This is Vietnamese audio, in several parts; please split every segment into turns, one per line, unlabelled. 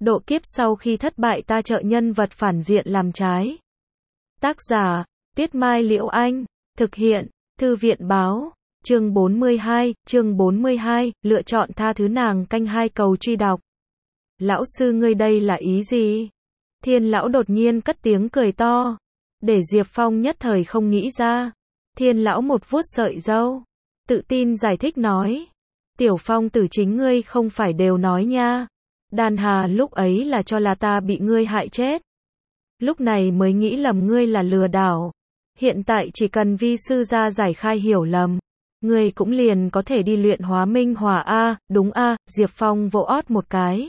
Độ kiếp sau khi thất bại ta trợ nhân vật phản diện làm trái. Tác giả, Tuyết Mai Liễu Anh. Thực hiện, Thư viện Báo. Chương 42, lựa chọn tha thứ nàng canh 2 cầu truy đọc. Lão sư ngươi đây là ý gì? Thiên lão đột nhiên cất tiếng cười to. Để Diệp Phong nhất thời không nghĩ ra. Thiên lão một vuốt sợi râu. Tự tin giải thích nói. Tiểu Phong tử chính ngươi không phải đều nói nha. Đan Hà lúc ấy là cho là ta bị ngươi hại chết. Lúc này mới nghĩ lầm ngươi là lừa đảo. Hiện tại chỉ cần vi sư ra giải khai hiểu lầm. Ngươi cũng liền có thể đi luyện hóa minh hỏa a, đúng a, Diệp Phong vỗ ót một cái.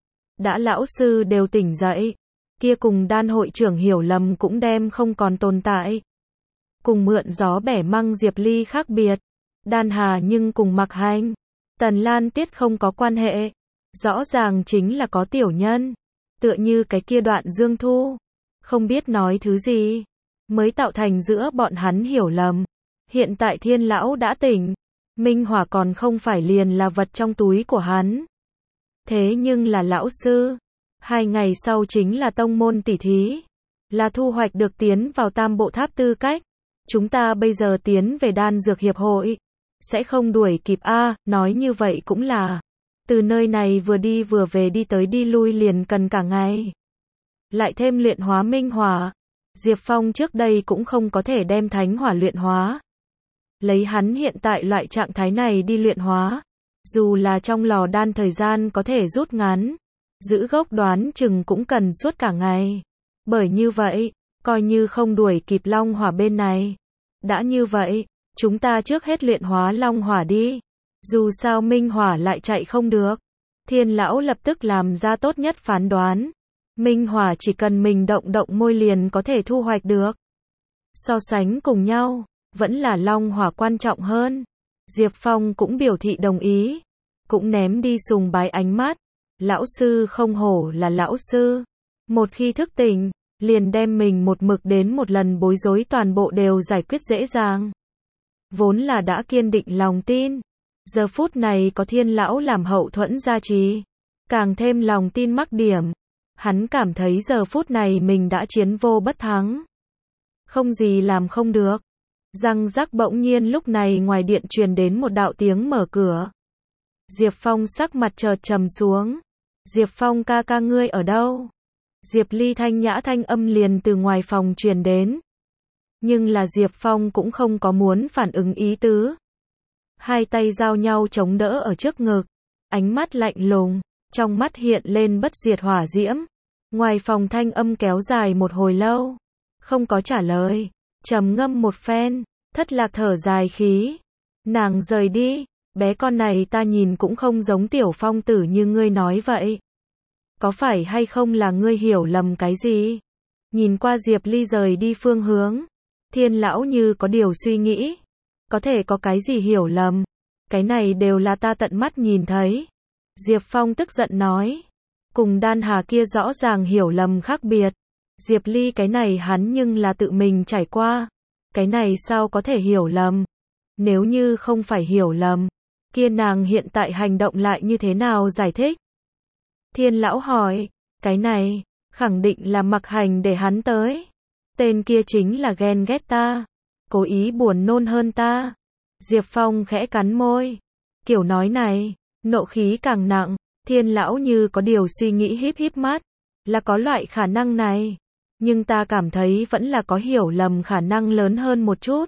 Đã lão sư đều tỉnh dậy. Kia cùng Đan hội trưởng hiểu lầm cũng đem không còn tồn tại. Cùng mượn gió bẻ măng Diệp Ly khác biệt. Đan Hà nhưng cùng Mặc Hành, Tần Lan Tiết không có quan hệ. Rõ ràng chính là có tiểu nhân. Tựa như cái kia đoạn Dương Thu. Không biết nói thứ gì. Mới tạo thành giữa bọn hắn hiểu lầm. Hiện tại Thiên lão đã tỉnh. Minh hỏa còn không phải liền là vật trong túi của hắn. Thế nhưng là lão sư. 2 ngày sau chính là tông môn tỷ thí. Là thu hoạch được tiến vào Tam Bộ Tháp tư cách. Chúng ta bây giờ tiến về Đan Dược Hiệp hội. Sẽ không đuổi kịp a, nói như vậy cũng là. Từ nơi này vừa đi vừa về đi tới đi lui liền cần cả ngày. Lại thêm luyện hóa minh hỏa. Diệp Phong trước đây cũng không có thể đem thánh hỏa luyện hóa. Lấy hắn hiện tại loại trạng thái này đi luyện hóa. Dù là trong lò đan thời gian có thể rút ngắn. Giữ gốc đoán chừng cũng cần suốt cả ngày. Bởi như vậy, coi như không đuổi kịp long hỏa bên này. Đã như vậy, chúng ta trước hết luyện hóa long hỏa đi. Dù sao minh hỏa lại chạy không được. Thiên lão lập tức làm ra tốt nhất phán đoán. Minh hỏa chỉ cần mình động động môi liền có thể thu hoạch được. So sánh cùng nhau, vẫn là long hỏa quan trọng hơn. Diệp Phong cũng biểu thị đồng ý. Cũng ném đi sùng bái ánh mắt. Lão sư không hổ là lão sư. Một khi thức tỉnh, liền đem mình một mực đến một lần bối rối toàn bộ đều giải quyết dễ dàng. Vốn là đã kiên định lòng tin. Giờ phút này có Thiên lão làm hậu thuẫn gia trì. Càng thêm lòng tin mắc điểm. Hắn cảm thấy giờ phút này mình đã chiến vô bất thắng. Không gì làm không được. Răng rắc bỗng nhiên lúc này ngoài điện truyền đến một đạo tiếng mở cửa. Diệp Phong sắc mặt chợt trầm xuống. Diệp Phong ca ca ngươi ở đâu? Diệp Ly thanh nhã thanh âm liền từ ngoài phòng truyền đến. Nhưng là Diệp Phong cũng không có muốn phản ứng ý tứ. Hai tay giao nhau chống đỡ ở trước ngực. Ánh mắt lạnh lùng. Trong mắt hiện lên bất diệt hỏa diễm. Ngoài phòng thanh âm kéo dài một hồi lâu. Không có trả lời. Trầm ngâm một phen. Thất Lạc thở dài khí. Nàng rời đi. Bé con này ta nhìn cũng không giống Tiểu Phong tử như ngươi nói vậy. Có phải hay không là ngươi hiểu lầm cái gì? Nhìn qua Diệp Ly rời đi phương hướng. Thiên lão như có điều suy nghĩ. Có thể có cái gì hiểu lầm. Cái này đều là ta tận mắt nhìn thấy. Diệp Phong tức giận nói. Cùng Đan Hà kia rõ ràng hiểu lầm khác biệt. Diệp Ly cái này hắn nhưng là tự mình trải qua. Cái này sao có thể hiểu lầm. Nếu như không phải hiểu lầm. Kia nàng hiện tại hành động lại như thế nào giải thích? Thiên lão hỏi. Cái này, khẳng định là Mặc Hành để hắn tới. Tên kia chính là ghen ghét ta. Cố ý buồn nôn hơn ta. Diệp Phong khẽ cắn môi. Kiểu nói này, nộ khí càng nặng. Thiên lão như có điều suy nghĩ híp híp mắt. Là có loại khả năng này. Nhưng ta cảm thấy vẫn là có hiểu lầm khả năng lớn hơn một chút.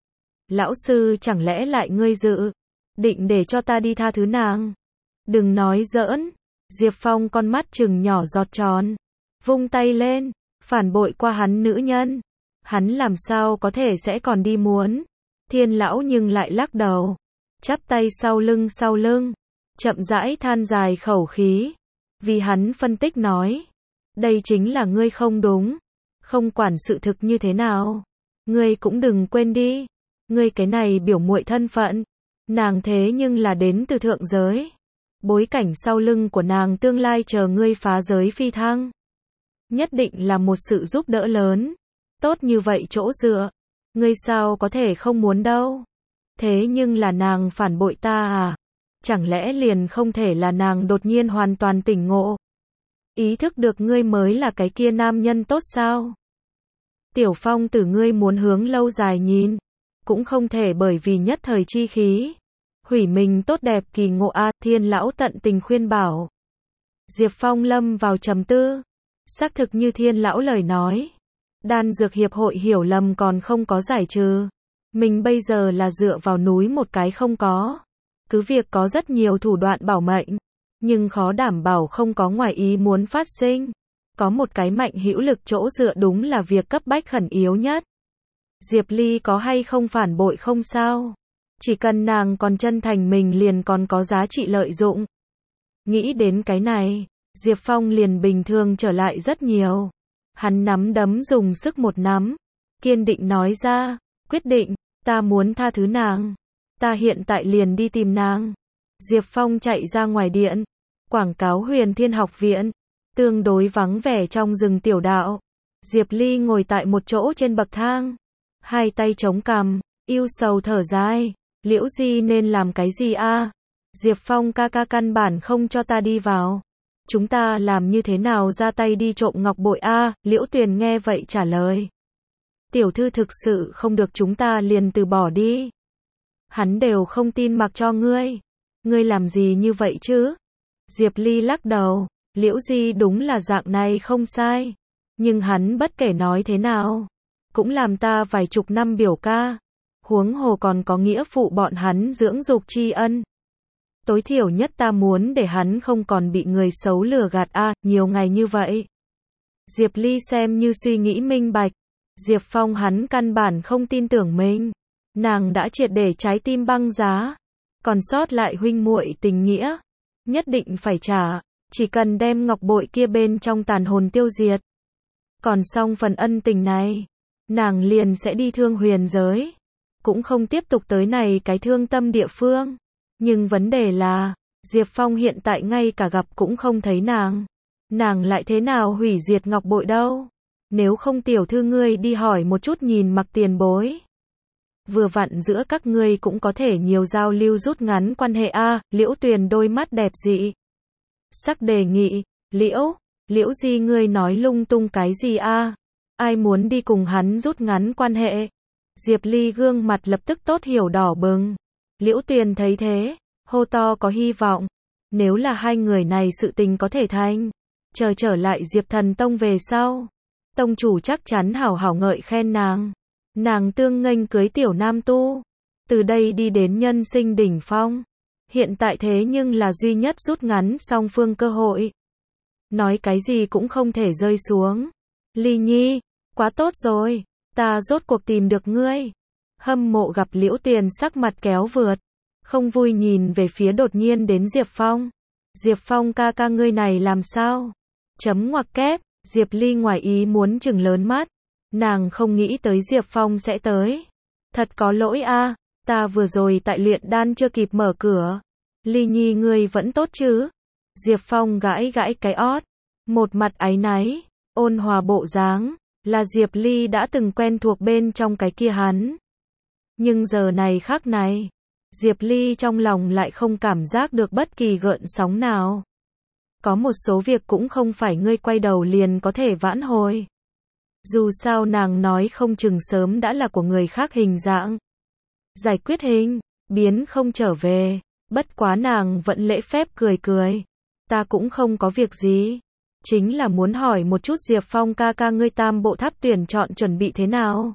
Lão sư chẳng lẽ lại ngươi dự định để cho ta đi tha thứ nàng? Đừng nói giỡn. Diệp Phong con mắt trừng nhỏ giọt tròn. Vung tay lên. Phản bội qua hắn nữ nhân. Hắn làm sao có thể sẽ còn đi muốn. Thiên lão nhưng lại lắc đầu. Chắp tay sau lưng. Chậm rãi than dài khẩu khí. Vì hắn phân tích nói. Đây chính là ngươi không đúng. Không quản sự thực như thế nào. Ngươi cũng đừng quên đi. Ngươi cái này biểu muội thân phận. Nàng thế nhưng là đến từ thượng giới. Bối cảnh sau lưng của nàng tương lai chờ ngươi phá giới phi thăng. Nhất định là một sự giúp đỡ lớn. Tốt như vậy chỗ dựa. Ngươi sao có thể không muốn đâu. Thế nhưng là nàng phản bội ta à? Chẳng lẽ liền không thể là nàng đột nhiên hoàn toàn tỉnh ngộ? ý thức được ngươi mới là cái kia nam nhân tốt sao? Tiểu Phong tử ngươi muốn hướng lâu dài nhìn, cũng không thể bởi vì nhất thời chi khí, hủy mình tốt đẹp kỳ ngộ a. Thiên lão tận tình khuyên bảo. Diệp Phong lâm vào trầm tư, xác thực như Thiên lão lời nói, đan dược hiệp hội hiểu lầm còn không có giải trừ, mình bây giờ là dựa vào núi một cái không có, cứ việc có rất nhiều thủ đoạn bảo mệnh, nhưng khó đảm bảo không có ngoài ý muốn phát sinh. Có một cái mạnh hữu lực chỗ dựa đúng là việc cấp bách khẩn yếu nhất. Diệp Ly có hay không phản bội không sao, chỉ cần nàng còn chân thành mình liền còn có giá trị lợi dụng. Nghĩ đến cái này, Diệp Phong liền bình thường trở lại rất nhiều. Hắn nắm đấm dùng sức một nắm, kiên định nói ra, quyết định, ta muốn tha thứ nàng, ta hiện tại liền đi tìm nàng. Diệp Phong chạy ra ngoài điện, quảng cáo Huyền Thiên học viện, tương đối vắng vẻ trong rừng tiểu đạo. Diệp Ly ngồi tại một chỗ trên bậc thang, hai tay chống cằm, ưu sầu thở dài, Liễu Di nên làm cái gì a? Diệp Phong ca ca căn bản không cho ta đi vào. Chúng ta làm như thế nào ra tay đi trộm ngọc bội a? Liễu Tuyền nghe vậy trả lời. Tiểu thư thực sự không được chúng ta liền từ bỏ đi. Hắn đều không tin mặc cho ngươi. Ngươi làm gì như vậy chứ? Diệp Ly lắc đầu, Liễu Di đúng là dạng này không sai. Nhưng hắn bất kể nói thế nào, cũng làm ta vài chục năm biểu ca. Huống hồ còn có nghĩa phụ bọn hắn dưỡng dục tri ân. Tối thiểu nhất ta muốn để hắn không còn bị người xấu lừa gạt a, nhiều ngày như vậy. Diệp Ly xem như suy nghĩ minh bạch. Diệp Phong hắn căn bản không tin tưởng mình. Nàng đã triệt để trái tim băng giá. Còn sót lại huynh muội tình nghĩa, nhất định phải trả, chỉ cần đem ngọc bội kia bên trong tàn hồn tiêu diệt. Còn xong phần ân tình này, nàng liền sẽ đi thương huyền giới, cũng không tiếp tục tới này cái thương tâm địa phương. Nhưng vấn đề là, Diệp Phong hiện tại ngay cả gặp cũng không thấy nàng lại thế nào hủy diệt ngọc bội đâu. Nếu không tiểu thư ngươi đi hỏi một chút nhìn Mặc tiền bối. Vừa vặn giữa các ngươi cũng có thể nhiều giao lưu rút ngắn quan hệ a. Liễu Tuyền đôi mắt đẹp dị sắc đề nghị, Liễu Di ngươi nói lung tung cái gì a? Ai muốn đi cùng hắn rút ngắn quan hệ? Diệp Ly gương mặt lập tức tốt hiểu đỏ bừng. Liễu Tuyền thấy thế, hô to có hy vọng. Nếu là hai người này sự tình có thể thành, trở lại Diệp Thần Tông về sau, tông chủ chắc chắn hảo hảo ngợi khen nàng. Nàng tương nghênh cưới tiểu nam tu, từ đây đi đến nhân sinh đỉnh phong. Hiện tại thế nhưng là duy nhất rút ngắn song phương cơ hội. Nói cái gì cũng không thể rơi xuống. Ly Nhi, quá tốt rồi, ta rốt cuộc tìm được ngươi. Hâm mộ gặp Liễu Tuyền sắc mặt kéo vượt, không vui nhìn về phía đột nhiên đến Diệp Phong. Diệp Phong ca ca ngươi này làm sao? Chấm ngoặc kép, Diệp Ly ngoài ý muốn chừng lớn mắt. Nàng không nghĩ tới Diệp Phong sẽ tới. Thật có lỗi a, ta vừa rồi tại luyện đan chưa kịp mở cửa. Ly Nhi ngươi vẫn tốt chứ? Diệp Phong gãi gãi cái ót, một mặt áy náy, ôn hòa bộ dáng, là Diệp Ly đã từng quen thuộc bên trong cái kia hắn. Nhưng giờ này khác này, Diệp Ly trong lòng lại không cảm giác được bất kỳ gợn sóng nào. Có một số việc cũng không phải ngươi quay đầu liền có thể vãn hồi. Dù sao nàng nói không chừng sớm đã là của người khác hình dạng. Giải quyết hình, biến không trở về. Bất quá nàng vẫn lễ phép cười. Ta cũng không có việc gì. Chính là muốn hỏi một chút Diệp Phong ca ca ngươi tam bộ tháp tuyển chọn chuẩn bị thế nào?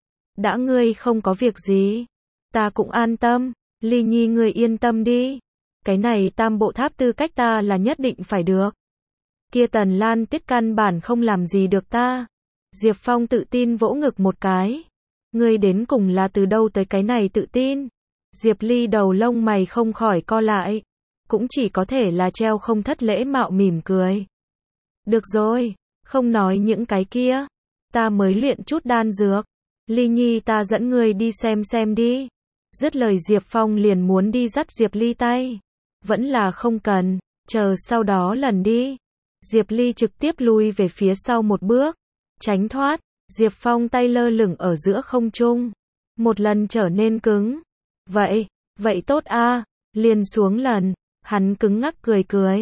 Đã ngươi không có việc gì, ta cũng an tâm. Ly Nhi ngươi yên tâm đi. Cái này tam bộ tháp tư cách ta là nhất định phải được. Kia Tần Lan Tiết căn bản không làm gì được ta. Diệp Phong tự tin vỗ ngực một cái. Ngươi đến cùng là từ đâu tới cái này tự tin? Diệp Ly đầu lông mày không khỏi co lại. Cũng chỉ có thể là treo không thất lễ mạo mỉm cười. Được rồi, không nói những cái kia. Ta mới luyện chút đan dược. Ly Nhi ta dẫn ngươi đi xem đi. Dứt lời Diệp Phong liền muốn đi dắt Diệp Ly tay. Vẫn là không cần, chờ sau đó lần đi. Diệp Ly trực tiếp lui về phía sau một bước. Tránh thoát, Diệp Phong tay lơ lửng ở giữa không trung. Một lần trở nên cứng. Vậy tốt a, liền xuống lần. Hắn cứng ngắc cười.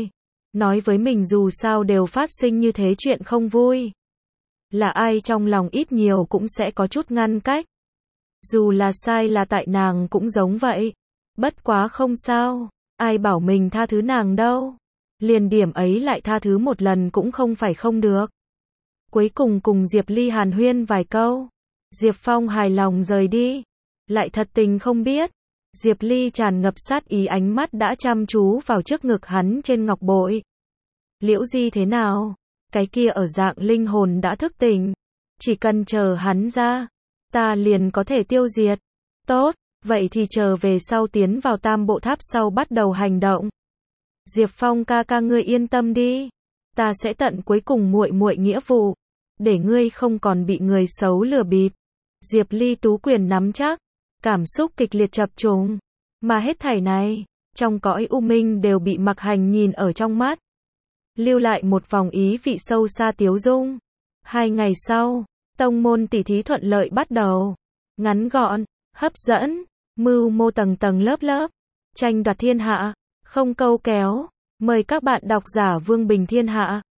Nói với mình dù sao đều phát sinh như thế chuyện không vui. Là ai trong lòng ít nhiều cũng sẽ có chút ngăn cách. Dù là sai là tại nàng cũng giống vậy. Bất quá không sao, ai bảo mình tha thứ nàng đâu. Liền điểm ấy lại tha thứ một lần cũng không phải không được. Cuối cùng cùng Diệp Ly hàn huyên vài câu. Diệp Phong hài lòng rời đi. Lại thật tình không biết. Diệp Ly tràn ngập sát ý ánh mắt đã chăm chú vào trước ngực hắn trên ngọc bội. Liễu Di thế nào? Cái kia ở dạng linh hồn đã thức tỉnh. Chỉ cần chờ hắn ra, ta liền có thể tiêu diệt. Tốt, vậy thì chờ về sau tiến vào tam bộ tháp sau bắt đầu hành động. Diệp Phong ca ca ngươi yên tâm đi. Ta sẽ tận cuối cùng muội muội nghĩa vụ. Để ngươi không còn bị người xấu lừa bịp. Diệp Ly tú quyền nắm chắc. Cảm xúc kịch liệt chập trùng. Mà hết thảy này, trong cõi u minh đều bị Mặc Hành nhìn ở trong mắt. Lưu lại một vòng ý vị sâu xa tiếu dung. 2 ngày sau, tông môn tỷ thí thuận lợi bắt đầu. Ngắn gọn, hấp dẫn, mưu mô tầng tầng lớp lớp. Tranh đoạt thiên hạ, không câu kéo. Mời các bạn độc giả Vương Bình Thiên Hạ.